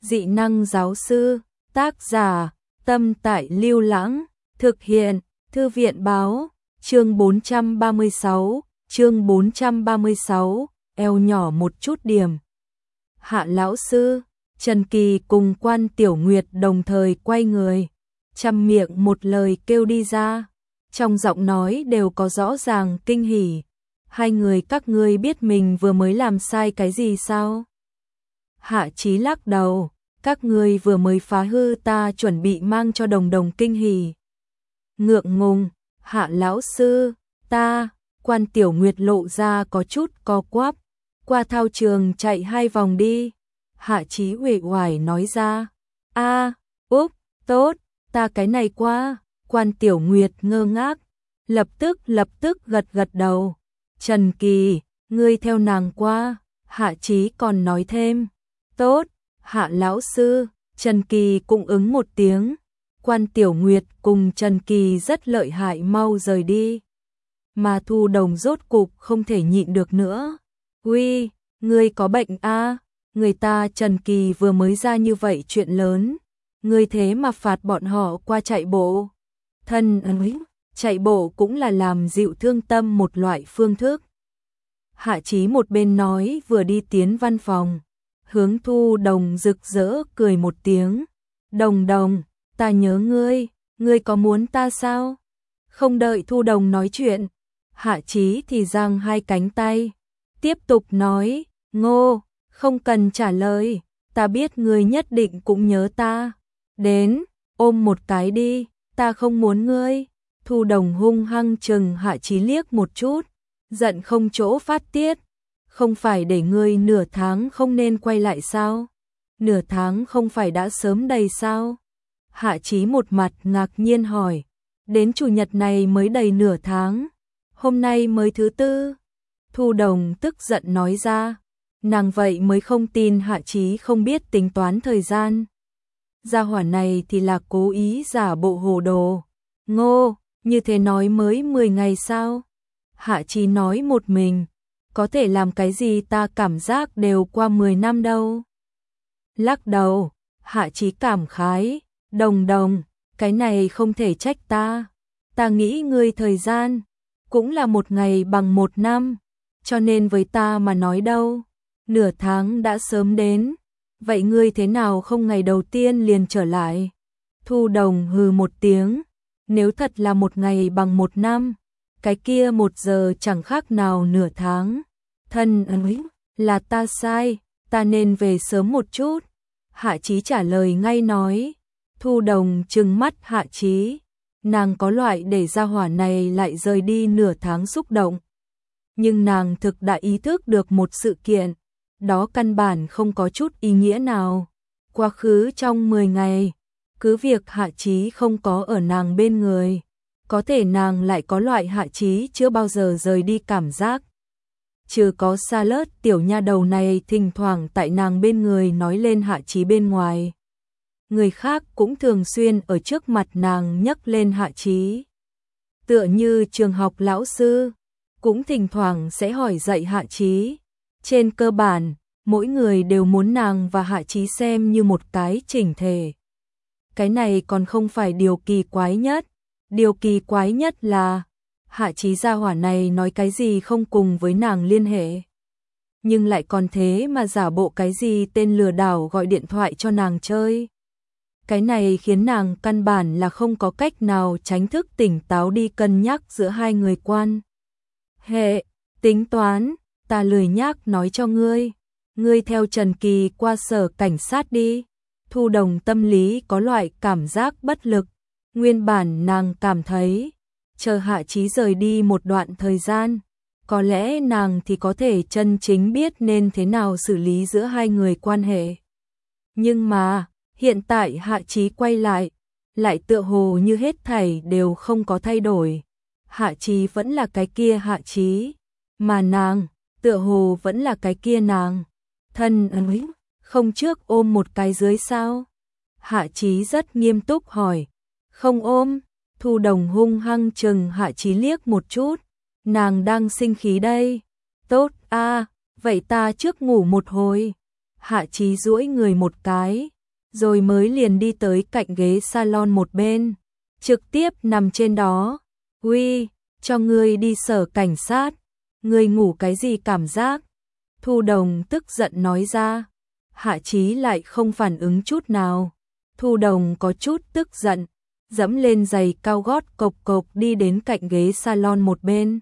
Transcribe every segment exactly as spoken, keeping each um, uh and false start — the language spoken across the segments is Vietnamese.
Dị năng giáo sư, tác giả, Tâm Tại Lưu Lãng, thực hiện, Thư viện báo, chương bốn trăm ba mươi sáu, chương bốn trăm ba mươi sáu, eo nhỏ một chút điểm. Hạ lão sư, Trần Kỳ cùng Quan Tiểu Nguyệt đồng thời quay người, chăm miệng một lời kêu đi ra, trong giọng nói đều có rõ ràng kinh hỉ. Hai người các ngươi biết mình vừa mới làm sai cái gì sao? Hạ Chí lắc đầu, các ngươi vừa mới phá hư ta chuẩn bị mang cho Đồng Đồng kinh hỉ. Ngượng ngùng, Hạ lão sư, ta, Quan Tiểu Nguyệt lộ ra có chút co quắp, qua thao trường chạy hai vòng đi. Hạ Chí uể oải nói ra, a, úp, tốt, ta cái này qua. Quan Tiểu Nguyệt ngơ ngác, lập tức lập tức gật gật đầu. Trần Kỳ, ngươi theo nàng qua. Hạ Chí còn nói thêm, tốt, Hạ lão sư. Trần Kỳ cũng ứng một tiếng. Quan Tiểu Nguyệt cùng Trần Kỳ rất lợi hại mau rời đi. Mà Thu Đồng rốt cục không thể nhịn được nữa. Uy, ngươi có bệnh a? À? Người ta Trần Kỳ vừa mới ra như vậy chuyện lớn, ngươi thế mà phạt bọn họ qua chạy bộ. Thân ơi, chạy bộ cũng là làm dịu thương tâm một loại phương thức. Hạ Chí một bên nói vừa đi tiến văn phòng, hướng Thu Đồng rực rỡ cười một tiếng. Đồng Đồng, ta nhớ ngươi, ngươi có muốn ta sao? Không đợi Thu Đồng nói chuyện, Hạ Chí thì giang hai cánh tay, tiếp tục nói, Ngô, không cần trả lời, ta biết ngươi nhất định cũng nhớ ta. Đến, ôm một cái đi, ta không muốn ngươi. Thu Đồng hung hăng chừng Hạ Chí liếc một chút, giận không chỗ phát tiết. Không phải để ngươi nửa tháng không nên quay lại sao? Nửa tháng không phải đã sớm đầy sao? Hạ Chí một mặt ngạc nhiên hỏi, đến chủ nhật này mới đầy nửa tháng, hôm nay mới thứ tư. Thu Đồng tức giận nói ra, nàng vậy mới không tin Hạ Chí không biết tính toán thời gian. Gia hỏa này thì là cố ý giả bộ hồ đồ. Ngô, như thế nói mới mười ngày sao? Hạ Chí nói một mình, có thể làm cái gì ta cảm giác đều qua mười năm đâu. Lắc đầu, Hạ Chí cảm khái, Đồng Đồng, cái này không thể trách ta. Ta nghĩ ngươi thời gian cũng là một ngày bằng một năm, cho nên với ta mà nói đâu, nửa tháng đã sớm đến. Vậy ngươi thế nào không ngày đầu tiên liền trở lại? Thu Đồng hừ một tiếng, nếu thật là một ngày bằng một năm, cái kia một giờ chẳng khác nào nửa tháng. Thân ơi, là ta sai, ta nên về sớm một chút. Hạ Chí trả lời ngay nói. Thu Đồng trừng mắt Hạ Chí, nàng có loại để gia hỏa này lại rời đi nửa tháng xúc động. Nhưng nàng thực đã ý thức được một sự kiện, đó căn bản không có chút ý nghĩa nào. Quá khứ trong mười ngày, cứ việc Hạ Chí không có ở nàng bên người, có thể nàng lại có loại Hạ Chí chưa bao giờ rời đi cảm giác. Trừ có Charlotte tiểu nha đầu này thỉnh thoảng tại nàng bên người nói lên Hạ Chí bên ngoài, người khác cũng thường xuyên ở trước mặt nàng nhắc lên Hạ Chí. Tựa như trường học lão sư, cũng thỉnh thoảng sẽ hỏi dạy Hạ Chí. Trên cơ bản, mỗi người đều muốn nàng và Hạ Chí xem như một cái chỉnh thể. Cái này còn không phải điều kỳ quái nhất. Điều kỳ quái nhất là Hạ Chí gia hỏa này nói cái gì không cùng với nàng liên hệ, nhưng lại còn thế mà giả bộ cái gì tên lừa đảo gọi điện thoại cho nàng chơi. Cái này khiến nàng căn bản là không có cách nào tránh thức tỉnh táo đi cân nhắc giữa hai người quan hệ. Tính toán, ta lười nhác nói cho ngươi, ngươi theo Trần Kỳ qua sở cảnh sát đi. Thu Đồng tâm lý có loại cảm giác bất lực. Nguyên bản nàng cảm thấy, chờ Hạ Chí rời đi một đoạn thời gian, có lẽ nàng thì có thể chân chính biết nên thế nào xử lý giữa hai người quan hệ. Nhưng mà, hiện tại Hạ Chí quay lại, lại tựa hồ như hết thảy đều không có thay đổi. Hạ Chí vẫn là cái kia Hạ Chí, mà nàng, tựa hồ vẫn là cái kia nàng. Thân ơi, không trước ôm một cái dưới sao? Hạ Chí rất nghiêm túc hỏi. Không ôm. Thu Đồng hung hăng chừng Hạ Chí liếc một chút, nàng đang sinh khí đây. Tốt a, à, vậy ta trước ngủ một hồi. Hạ Chí duỗi người một cái, rồi mới liền đi tới cạnh ghế salon một bên, trực tiếp nằm trên đó. Uy, cho ngươi đi sở cảnh sát, ngươi ngủ cái gì cảm giác? Thu Đồng tức giận nói ra. Hạ Chí lại không phản ứng chút nào. Thu Đồng có chút tức giận, dẫm lên giày cao gót cộc cộc đi đến cạnh ghế salon một bên.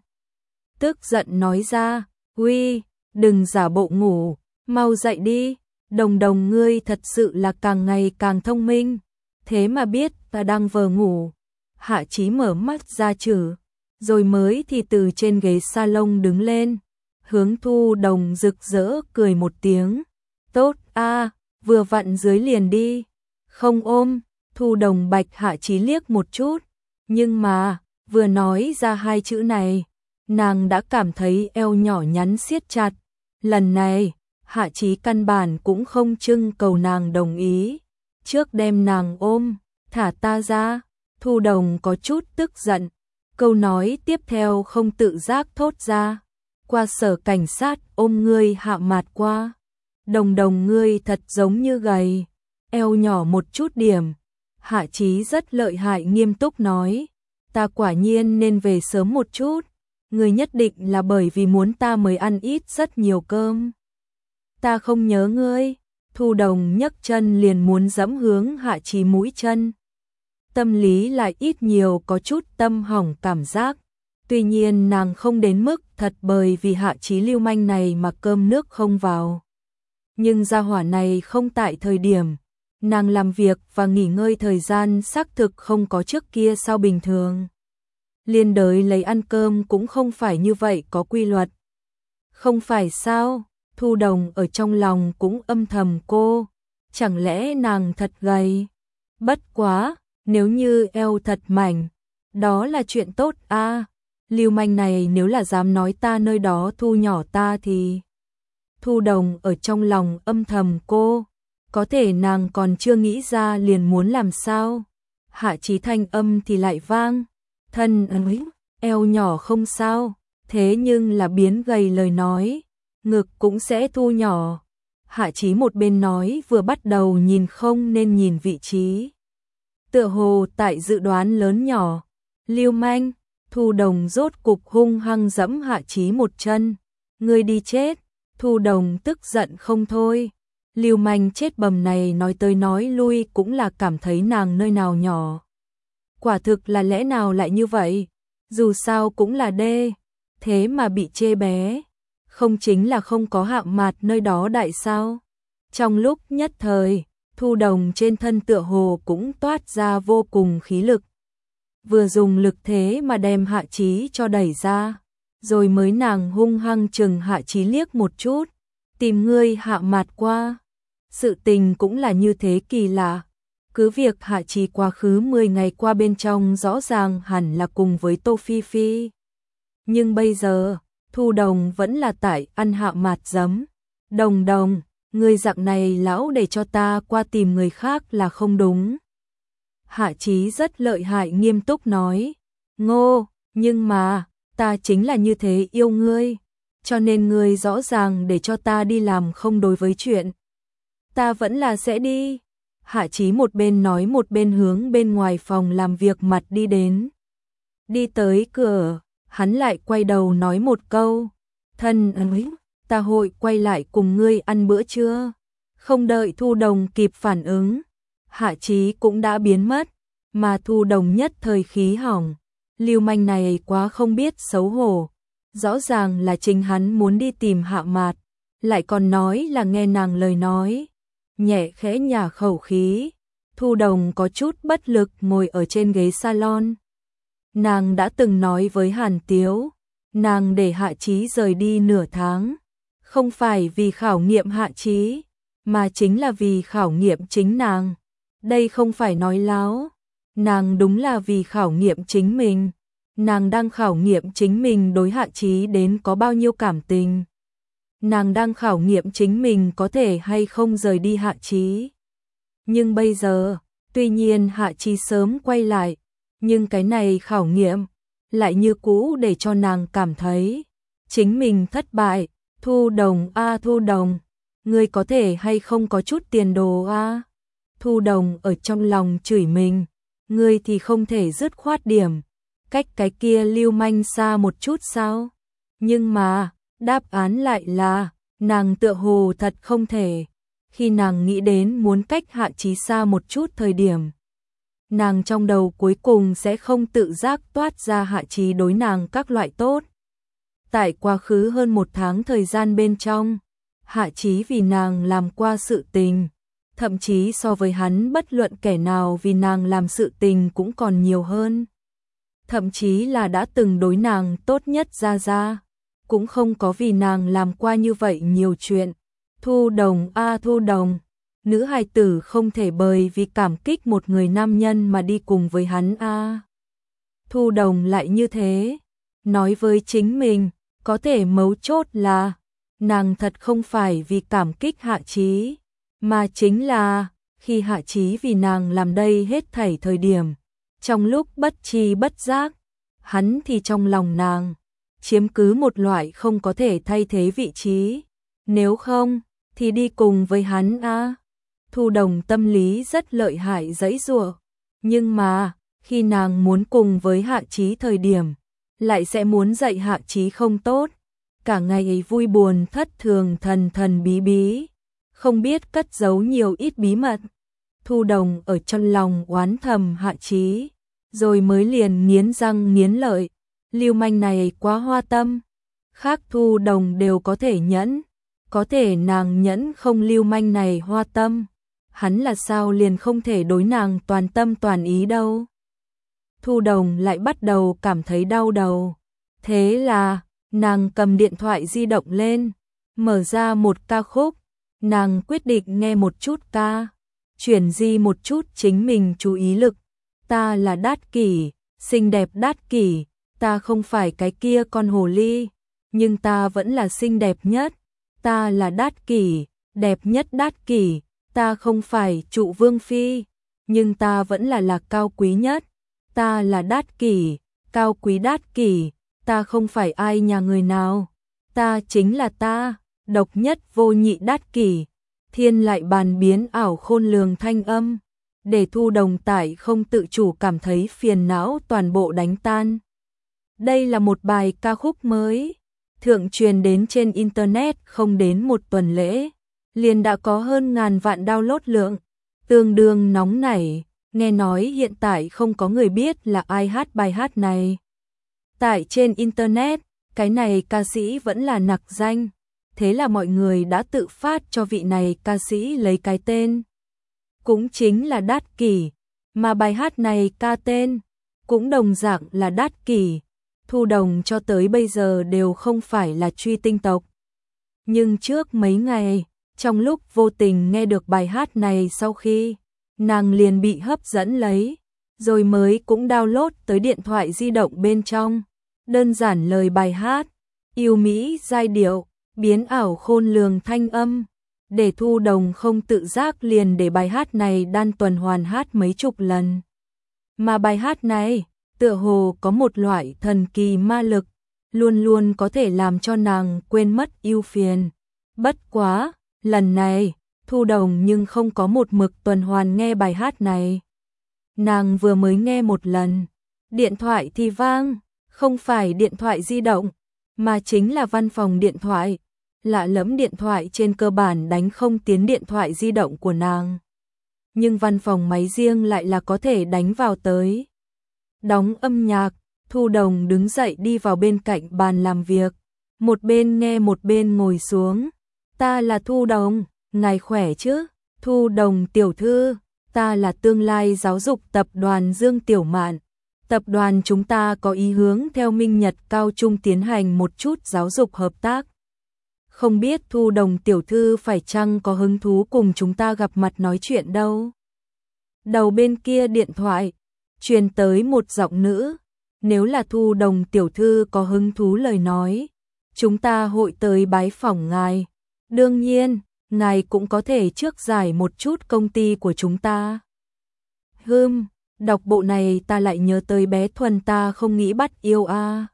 Tức giận nói ra, uy, đừng giả bộ ngủ, mau dậy đi, Đồng Đồng ngươi thật sự là càng ngày càng thông minh, thế mà biết ta đang vờ ngủ. Hạ Chí mở mắt ra chử, rồi mới thì từ trên ghế salon đứng lên, hướng Thu Đồng rực rỡ cười một tiếng. Tốt a, vừa vặn dưới liền đi. Không ôm. Thu Đồng bạch Hạ Chí liếc một chút, nhưng mà vừa nói ra hai chữ này, nàng đã cảm thấy eo nhỏ nhắn siết chặt. Lần này Hạ Chí căn bản cũng không trưng cầu nàng đồng ý, trước đem nàng ôm, thả ta ra. Thu Đồng có chút tức giận, câu nói tiếp theo không tự giác thốt ra, qua sở cảnh sát ôm ngươi hạ mạt qua. Đồng Đồng ngươi thật giống như gầy, eo nhỏ một chút điểm. Hạ Chí rất lợi hại nghiêm túc nói, ta quả nhiên nên về sớm một chút, ngươi nhất định là bởi vì muốn ta mới ăn ít rất nhiều cơm. Ta không nhớ ngươi. Thu Đồng nhấc chân liền muốn dẫm hướng Hạ Chí mũi chân. Tâm lý lại ít nhiều có chút tâm hỏng cảm giác. Tuy nhiên nàng không đến mức thật bởi vì Hạ Chí lưu manh này mà cơm nước không vào. Nhưng gia hỏa này không tại thời điểm nàng làm việc và nghỉ ngơi thời gian xác thực không có trước kia sao bình thường. Liên đới lấy ăn cơm cũng không phải như vậy có quy luật. Không phải sao? Thu Đồng ở trong lòng cũng âm thầm cô, chẳng lẽ nàng thật gầy? Bất quá, nếu như eo thật mảnh, đó là chuyện tốt a. À, lưu manh này nếu là dám nói ta nơi đó thu nhỏ ta thì... Thu Đồng ở trong lòng âm thầm cô, có thể nàng còn chưa nghĩ ra liền muốn làm sao. Hạ Chí thanh âm thì lại vang, thân ấy, eo nhỏ không sao, thế nhưng là biến gầy lời nói, ngực cũng sẽ thu nhỏ. Hạ Chí một bên nói vừa bắt đầu nhìn không nên nhìn vị trí. Tựa hồ tại dự đoán lớn nhỏ, lưu manh. Thu Đồng rốt cục hung hăng dẫm Hạ Chí một chân. Ngươi đi chết. Thu Đồng tức giận không thôi. Lưu manh chết bầm này nói tới nói lui cũng là cảm thấy nàng nơi nào nhỏ. Quả thực là lẽ nào lại như vậy? Dù sao cũng là đê, thế mà bị chê bé. Không chính là không có hạ mạt nơi đó đại sao? Trong lúc nhất thời, Thu Đồng trên thân tựa hồ cũng toát ra vô cùng khí lực. Vừa dùng lực thế mà đem Hạ Chí cho đẩy ra, rồi mới nàng hung hăng chừng Hạ Chí liếc một chút, tìm ngươi hạ mạt qua. Sự tình cũng là như thế kỳ lạ. Cứ việc Hạ Chí quá khứ mười ngày qua bên trong rõ ràng hẳn là cùng với Tô Phi Phi. Nhưng bây giờ, Thu Đồng vẫn là tại ăn hạ mạt giấm. Đồng Đồng, ngươi dạng này lão để cho ta qua tìm người khác là không đúng. Hạ Chí rất lợi hại nghiêm túc nói. Ngô, nhưng mà, ta chính là như thế yêu ngươi. Cho nên ngươi rõ ràng để cho ta đi làm không đối với chuyện. Ta vẫn là sẽ đi. Hạ Chí một bên nói một bên hướng bên ngoài phòng làm việc mặt đi đến. Đi tới cửa, hắn lại quay đầu nói một câu. Thân ơi, ta hội quay lại cùng ngươi ăn bữa trưa. Không đợi Thu Đồng kịp phản ứng, Hạ Chí cũng đã biến mất, mà Thu Đồng nhất thời khí hỏng. Lưu manh này quá không biết xấu hổ. Rõ ràng là chính hắn muốn đi tìm Hạ Mạt, lại còn nói là nghe nàng lời nói. Nhẹ khẽ nhả khẩu khí, Thu Đồng có chút bất lực ngồi ở trên ghế salon. Nàng đã từng nói với Hàn Tiếu, nàng để Hạ Chí rời đi nửa tháng, không phải vì khảo nghiệm Hạ Chí, mà chính là vì khảo nghiệm chính nàng. Đây không phải nói láo, nàng đúng là vì khảo nghiệm chính mình. Nàng đang khảo nghiệm chính mình đối Hạ Chí đến có bao nhiêu cảm tình. Nàng đang khảo nghiệm chính mình có thể hay không rời đi Hạ Chí. Nhưng bây giờ, tuy nhiên Hạ Chí sớm quay lại, nhưng cái này khảo nghiệm lại như cũ để cho nàng cảm thấy chính mình thất bại. Thu Đồng a à, Thu Đồng, ngươi có thể hay không có chút tiền đồ a? À? Thu Đồng ở trong lòng chửi mình, ngươi thì không thể dứt khoát điểm, cách cái kia lưu manh xa một chút sao? Nhưng mà, đáp án lại là, nàng tựa hồ thật không thể. Khi nàng nghĩ đến muốn cách Hạ Chí xa một chút thời điểm, nàng trong đầu cuối cùng sẽ không tự giác toát ra Hạ Chí đối nàng các loại tốt. Tại quá khứ hơn một tháng thời gian bên trong, Hạ Chí vì nàng làm qua sự tình, thậm chí so với hắn bất luận kẻ nào vì nàng làm sự tình cũng còn nhiều hơn. Thậm chí là đã từng đối nàng tốt nhất ra ra, cũng không có vì nàng làm qua như vậy nhiều chuyện. Thu Đồng a Thu Đồng, nữ hài tử không thể bởi vì cảm kích một người nam nhân mà đi cùng với hắn a. Thu Đồng lại như thế, nói với chính mình, có thể mấu chốt là, nàng thật không phải vì cảm kích Hạ Chí, mà chính là, khi Hạ Chí vì nàng làm đây hết thảy thời điểm, trong lúc bất tri bất giác, hắn thì trong lòng nàng, chiếm cứ một loại không có thể thay thế vị trí, nếu không, thì đi cùng với hắn a. Thu Đồng tâm lý rất lợi hại giãy giụa, nhưng mà, khi nàng muốn cùng với Hạ Chí thời điểm, lại sẽ muốn dạy Hạ Chí không tốt, cả ngày ấy vui buồn thất thường thần thần bí bí, không biết cất giấu nhiều ít bí mật. Thu Đồng ở trong lòng oán thầm Hạ Chí, rồi mới liền nghiến răng nghiến lợi, lưu manh này quá hoa tâm, khác Thu Đồng đều có thể nhẫn, có thể nàng nhẫn không lưu manh này hoa tâm, hắn là sao liền không thể đối nàng toàn tâm toàn ý đâu. Thu Đồng lại bắt đầu cảm thấy đau đầu, thế là, nàng cầm điện thoại di động lên, mở ra một ca khúc, nàng quyết định nghe một chút ca, chuyển di một chút chính mình chú ý lực, ta là Đát Kỷ, xinh đẹp Đát Kỷ, ta không phải cái kia con hồ ly, nhưng ta vẫn là xinh đẹp nhất, ta là Đát Kỷ, đẹp nhất Đát Kỷ, ta không phải trụ vương phi, nhưng ta vẫn là là cao quý nhất, ta là Đát Kỷ, cao quý Đát Kỷ, ta không phải ai nhà người nào, ta chính là ta, độc nhất vô nhị Đát Kỷ. Thiên lại bàn biến ảo khôn lường thanh âm, để Thu Đồng tải không tự chủ cảm thấy phiền não toàn bộ đánh tan. Đây là một bài ca khúc mới, thượng truyền đến trên Internet không đến một tuần lễ, liền đã có hơn ngàn vạn download lượng, tương đương nóng nảy, nghe nói hiện tại không có người biết là ai hát bài hát này. Tại trên Internet, cái này ca sĩ vẫn là nặc danh, thế là mọi người đã tự phát cho vị này ca sĩ lấy cái tên. Cũng chính là Đát Kỷ, mà bài hát này ca tên, cũng đồng dạng là Đát Kỷ. Thu Đồng cho tới bây giờ đều không phải là truy tinh tộc. Nhưng trước mấy ngày, trong lúc vô tình nghe được bài hát này sau khi, nàng liền bị hấp dẫn lấy, rồi mới cũng download tới điện thoại di động bên trong. Đơn giản lời bài hát, yêu mỹ giai điệu, biến ảo khôn lường thanh âm, để Thu Đồng không tự giác liền để bài hát này đan tuần hoàn hát mấy chục lần. Mà bài hát này, tựa hồ có một loại thần kỳ ma lực, luôn luôn có thể làm cho nàng quên mất ưu phiền. Bất quá, lần này, Thu Đồng nhưng không có một mực tuần hoàn nghe bài hát này. Nàng vừa mới nghe một lần, điện thoại thì vang, không phải điện thoại di động, mà chính là văn phòng điện thoại. Lạ lẫm điện thoại trên cơ bản đánh không tiến điện thoại di động của nàng. Nhưng văn phòng máy riêng lại là có thể đánh vào tới. Đóng âm nhạc, Thu Đồng đứng dậy đi vào bên cạnh bàn làm việc, một bên nghe một bên ngồi xuống. Ta là Thu Đồng, ngài khỏe chứ? Thu Đồng tiểu thư, ta là tương lai giáo dục tập đoàn Dương Tiểu Mạn. Tập đoàn chúng ta có ý hướng theo Minh Nhật Cao Trung tiến hành một chút giáo dục hợp tác. Không biết Thu Đồng tiểu thư phải chăng có hứng thú cùng chúng ta gặp mặt nói chuyện đâu. Đầu bên kia điện thoại, truyền tới một giọng nữ. Nếu là Thu Đồng tiểu thư có hứng thú lời nói, chúng ta hội tới bái phỏng ngài. Đương nhiên, ngài cũng có thể trước giải một chút công ty của chúng ta. Hừm, đọc bộ này ta lại nhớ tới bé Thuần ta không nghĩ bắt yêu a. À.